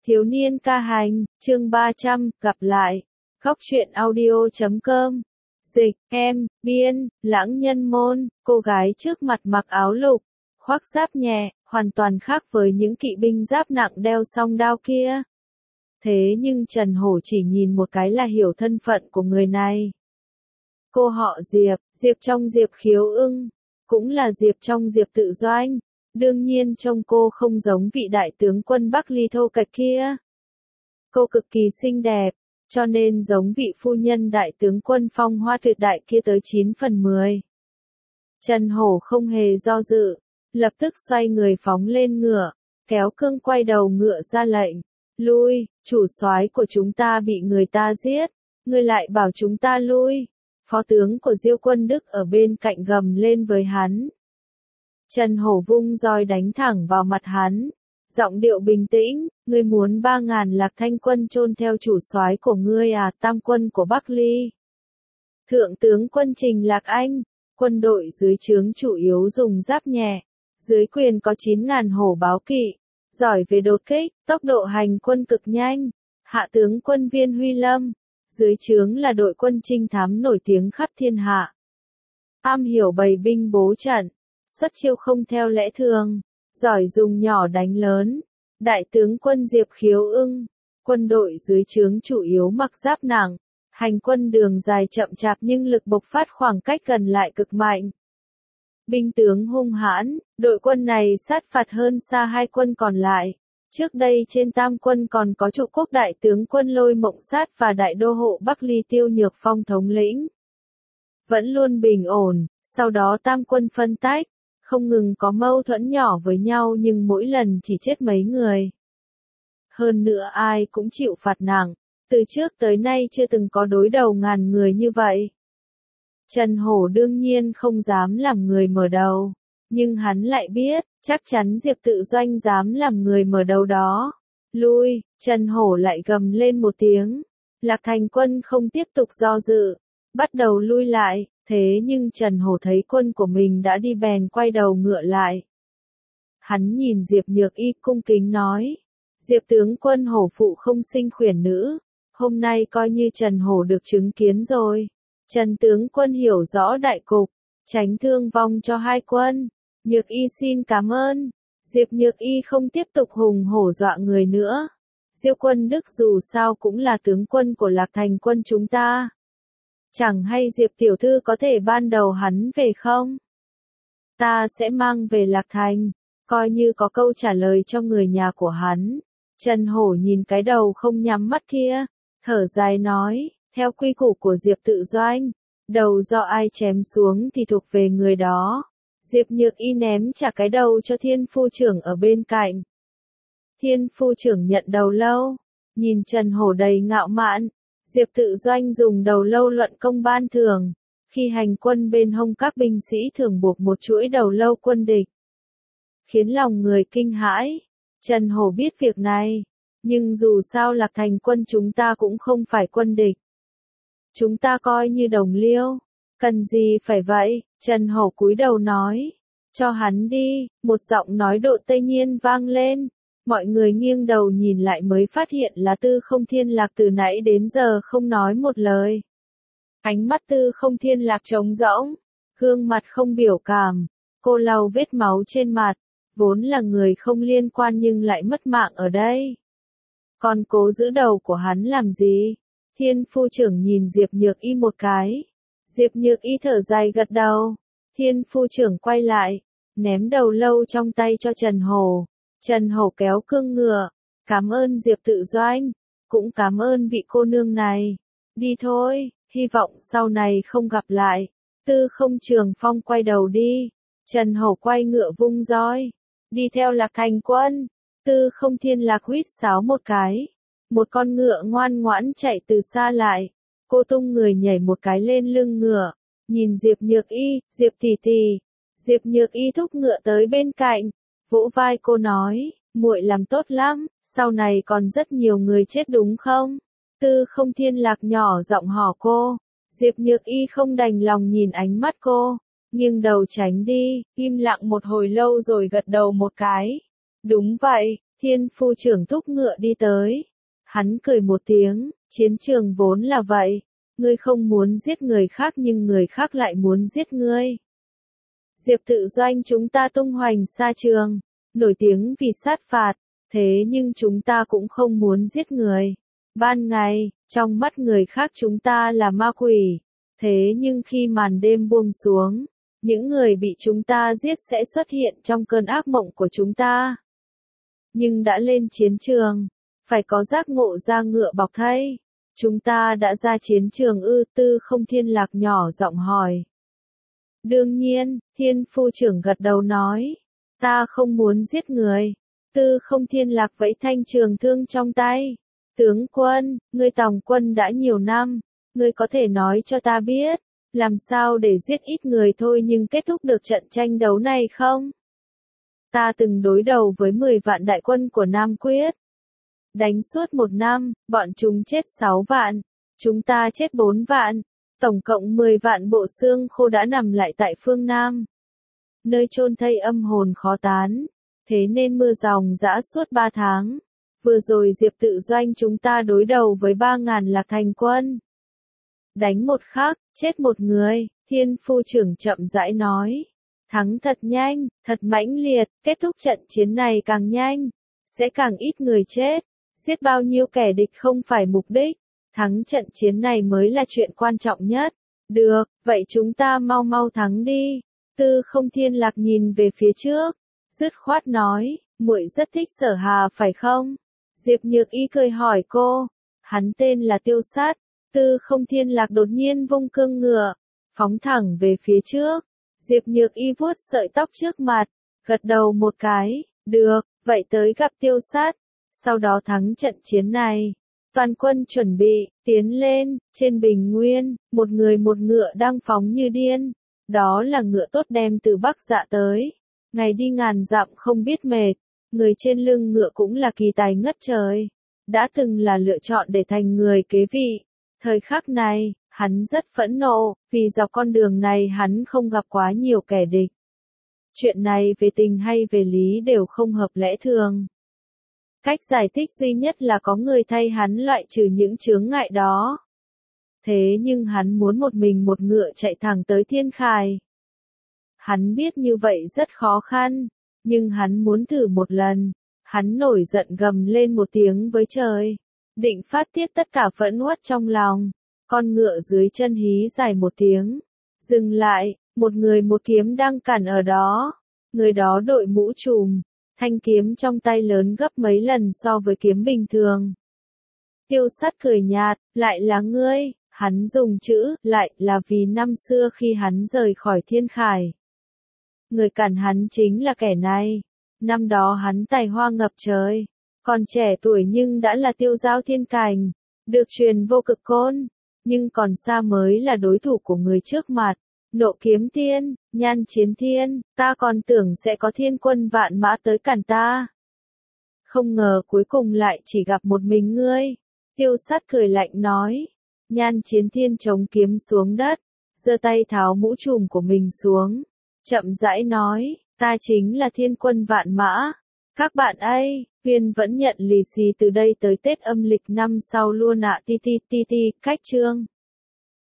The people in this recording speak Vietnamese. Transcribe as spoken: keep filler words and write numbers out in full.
Thiếu niên ca hành, chương ba trăm, gặp lại. Góc truyện audio chấm com. Dịch, em, biên, lãng nhân môn, cô gái trước mặt mặc áo lục, khoác giáp nhẹ, hoàn toàn khác với những kỵ binh giáp nặng đeo song đao kia. Thế nhưng Trần Hổ chỉ nhìn một cái là hiểu thân phận của người này. Cô họ Diệp, Diệp trong Diệp Khiếu Ưng, cũng là Diệp trong Diệp Tự Doanh. Đương nhiên trông cô không giống vị đại tướng quân Bắc Ly thô kệch kia. Cô cực kỳ xinh đẹp, cho nên giống vị phu nhân đại tướng quân phong hoa tuyệt đại kia tới chín phần mười. Trần Hổ không hề do dự, lập tức xoay người phóng lên ngựa, kéo cương quay đầu ngựa ra lệnh. Lui, chủ soái của chúng ta bị người ta giết, ngươi lại bảo chúng ta lui. Phó tướng của Diêu quân Đức ở bên cạnh gầm lên với hắn. Trần Hổ vung roi đánh thẳng vào mặt hắn, giọng điệu bình tĩnh, ngươi muốn ba ngàn Lạc Thanh quân chôn theo chủ soái của ngươi à? Tam quân của Bắc Ly. Thượng tướng quân Trình Lạc Anh, quân đội dưới trướng chủ yếu dùng giáp nhẹ, dưới quyền có chín ngàn hổ báo kỵ, giỏi về đột kích, tốc độ hành quân cực nhanh. Hạ tướng quân Viên Huy Lâm, dưới trướng là đội quân trinh thám nổi tiếng khắp thiên hạ. Am hiểu bày binh bố trận, xuất chiêu không theo lẽ thường, giỏi dùng nhỏ đánh lớn. Đại tướng quân Diệp Khiếu Ưng, quân đội dưới trướng chủ yếu mặc giáp nặng, hành quân đường dài chậm chạp nhưng lực bộc phát khoảng cách gần lại cực mạnh. Binh tướng hung hãn, đội quân này sát phạt hơn xa hai quân còn lại. Trước đây trên Tam quân còn có trụ quốc đại tướng quân Lôi Mộng Sát và đại đô hộ Bắc Ly Tiêu Nhược Phong thống lĩnh. Vẫn luôn bình ổn, sau đó Tam quân phân tách, không ngừng có mâu thuẫn nhỏ với nhau nhưng mỗi lần chỉ chết mấy người. Hơn nữa ai cũng chịu phạt nặng, từ trước tới nay chưa từng có đối đầu ngàn người như vậy. Trần Hổ đương nhiên không dám làm người mở đầu, nhưng hắn lại biết, chắc chắn Diệp Tự Doanh dám làm người mở đầu đó. Lui, Trần Hổ lại gầm lên một tiếng. Lạc Thành quân không tiếp tục do dự, bắt đầu lui lại, thế nhưng Trần Hổ thấy quân của mình đã đi bèn quay đầu ngựa lại. Hắn nhìn Diệp Nhược Y cung kính nói, Diệp tướng quân hổ phụ không sinh khuyển nữ, hôm nay coi như Trần Hổ được chứng kiến rồi. Trần tướng quân hiểu rõ đại cục, tránh thương vong cho hai quân. Nhược Y xin cảm ơn. Diệp Nhược Y không tiếp tục hùng hổ dọa người nữa. Diêu quân Đức dù sao cũng là tướng quân của Lạc Thành quân chúng ta. Chẳng hay Diệp tiểu thư có thể ban đầu hắn về không? Ta sẽ mang về Lạc Thành, coi như có câu trả lời cho người nhà của hắn. Trần Hổ nhìn cái đầu không nhắm mắt kia, thở dài nói, theo quy củ của Diệp Tự Doanh, đầu do ai chém xuống thì thuộc về người đó. Diệp Nhược Y ném trả cái đầu cho Thiên phu trưởng ở bên cạnh. Thiên phu trưởng nhận đầu lâu, nhìn Trần Hổ đầy ngạo mạn. Diệp Tự Doanh dùng đầu lâu luận công ban thưởng, khi hành quân bên hông các binh sĩ thường buộc một chuỗi đầu lâu quân địch, khiến lòng người kinh hãi. Trần Hổ biết việc này, nhưng dù sao Lạc Thành quân chúng ta cũng không phải quân địch. Chúng ta coi như đồng liêu, cần gì phải vậy? Trần Hổ cúi đầu nói, cho hắn đi. Một giọng nói độ Tây Nhiên vang lên. Mọi người nghiêng đầu nhìn lại mới phát hiện là Tư Không Thiên Lạc từ nãy đến giờ không nói một lời. Ánh mắt Tư Không Thiên Lạc trống rỗng, gương mặt không biểu cảm, cô lau vết máu trên mặt, vốn là người không liên quan nhưng lại mất mạng ở đây. Còn cố giữ đầu của hắn làm gì? Thiên phu trưởng nhìn Diệp Nhược Y một cái. Diệp Nhược Y thở dài gật đầu. Thiên phu trưởng quay lại, ném đầu lâu trong tay cho Trần Hổ. Trần Hổ kéo cương ngựa, cảm ơn Diệp Tự Doanh, cũng cảm ơn vị cô nương này. Đi thôi, hy vọng sau này không gặp lại. Tư Không Trường Phong quay đầu đi. Trần Hổ quay ngựa vung roi, đi theo Lạc Thành quân. Tư Không Thiên Lạc huýt sáo một cái, một con ngựa ngoan ngoãn chạy từ xa lại. Cô tung người nhảy một cái lên lưng ngựa, nhìn Diệp Nhược Y, Diệp tỷ tỷ. Diệp Nhược Y thúc ngựa tới bên cạnh, vỗ vai cô nói, muội làm tốt lắm, sau này còn rất nhiều người chết đúng không? Tư Không Thiên Lạc nhỏ giọng hỏi cô. Diệp Nhược Y không đành lòng nhìn ánh mắt cô, nghiêng đầu tránh đi, im lặng một hồi lâu rồi gật đầu một cái. Đúng vậy, Thiên phu trưởng thúc ngựa đi tới. Hắn cười một tiếng, chiến trường vốn là vậy. Ngươi không muốn giết người khác nhưng người khác lại muốn giết ngươi. Diệp tự doanh chúng ta tung hoành xa trường, nổi tiếng vì sát phạt, thế nhưng chúng ta cũng không muốn giết người. Ban ngày, trong mắt người khác chúng ta là ma quỷ, thế nhưng khi màn đêm buông xuống, những người bị chúng ta giết sẽ xuất hiện trong cơn ác mộng của chúng ta. Nhưng đã lên chiến trường, phải có giác ngộ ra ngựa bọc thây. Chúng ta đã ra chiến trường ư? Tư Không Thiên Lạc nhỏ giọng hỏi. Đương nhiên, Thiên phu trưởng gật đầu nói. Ta không muốn giết người. Tư Không Thiên Lạc vẫy thanh trường thương trong tay. Tướng quân, ngươi tòng quân đã nhiều năm, ngươi có thể nói cho ta biết, làm sao để giết ít người thôi nhưng kết thúc được trận tranh đấu này không? Ta từng đối đầu với mười vạn đại quân của Nam Quyết. Đánh suốt một năm, bọn chúng chết sáu vạn, chúng ta chết bốn vạn, tổng cộng mười vạn bộ xương khô đã nằm lại tại phương Nam. Nơi chôn thây âm hồn khó tán, thế nên mưa ròng rã suốt ba tháng. Vừa rồi Diệp tự doanh chúng ta đối đầu với ba ngàn Lạc Thành quân. Đánh một khắc, chết một người, Thiên phu trưởng chậm rãi nói. Thắng thật nhanh, thật mãnh liệt, kết thúc trận chiến này càng nhanh, sẽ càng ít người chết. Giết bao nhiêu kẻ địch không phải mục đích, thắng trận chiến này mới là chuyện quan trọng nhất. Được, vậy chúng ta mau mau thắng đi. Tư Không Thiên Lạc nhìn về phía trước, dứt khoát nói, muội rất thích Sở Hà phải không? Diệp Nhược Y cười hỏi cô, hắn tên là Tiêu Sát. Tư Không Thiên Lạc đột nhiên vung cương ngựa, phóng thẳng về phía trước. Diệp Nhược Y vuốt sợi tóc trước mặt, gật đầu một cái, được, vậy tới gặp Tiêu Sát, sau đó thắng trận chiến này. Toàn quân chuẩn bị, tiến lên, trên bình nguyên, một người một ngựa đang phóng như điên. Đó là ngựa tốt đem từ Bắc Dạ tới. Ngày đi ngàn dặm không biết mệt, người trên lưng ngựa cũng là kỳ tài ngất trời. Đã từng là lựa chọn để thành người kế vị. Thời khắc này, hắn rất phẫn nộ, vì dọc con đường này hắn không gặp quá nhiều kẻ địch. Chuyện này về tình hay về lý đều không hợp lẽ thường. Cách giải thích duy nhất là có người thay hắn loại trừ những chướng ngại đó. Thế nhưng hắn muốn một mình một ngựa chạy thẳng tới Thiên Khải. Hắn biết như vậy rất khó khăn, nhưng hắn muốn thử một lần. Hắn nổi giận gầm lên một tiếng với trời, định phát tiết tất cả phẫn uất trong lòng. Con ngựa dưới chân hí dài một tiếng, dừng lại, một người một kiếm đang cản ở đó. Người đó đội mũ trùm, thanh kiếm trong tay lớn gấp mấy lần so với kiếm bình thường. Tiêu Sát cười nhạt, lại là ngươi, hắn dùng chữ, lại là vì năm xưa khi hắn rời khỏi Thiên Khải. Người cản hắn chính là kẻ này. Năm đó hắn tài hoa ngập trời, còn trẻ tuổi nhưng đã là tiêu giao thiên cảnh, được truyền vô cực côn, nhưng còn xa mới là đối thủ của người trước mặt. Nộ kiếm thiên, nhan chiến thiên, ta còn tưởng sẽ có thiên quân vạn mã tới cản ta. Không ngờ cuối cùng lại chỉ gặp một mình ngươi. Tiêu Sát cười lạnh nói. Nhan chiến thiên chống kiếm xuống đất, giơ tay tháo mũ trùm của mình xuống, chậm rãi nói, ta chính là thiên quân vạn mã. Các bạn ơi, Huyền vẫn nhận lì xì từ đây tới Tết âm lịch năm sau luôn ạ. Ti ti ti ti, cách chương.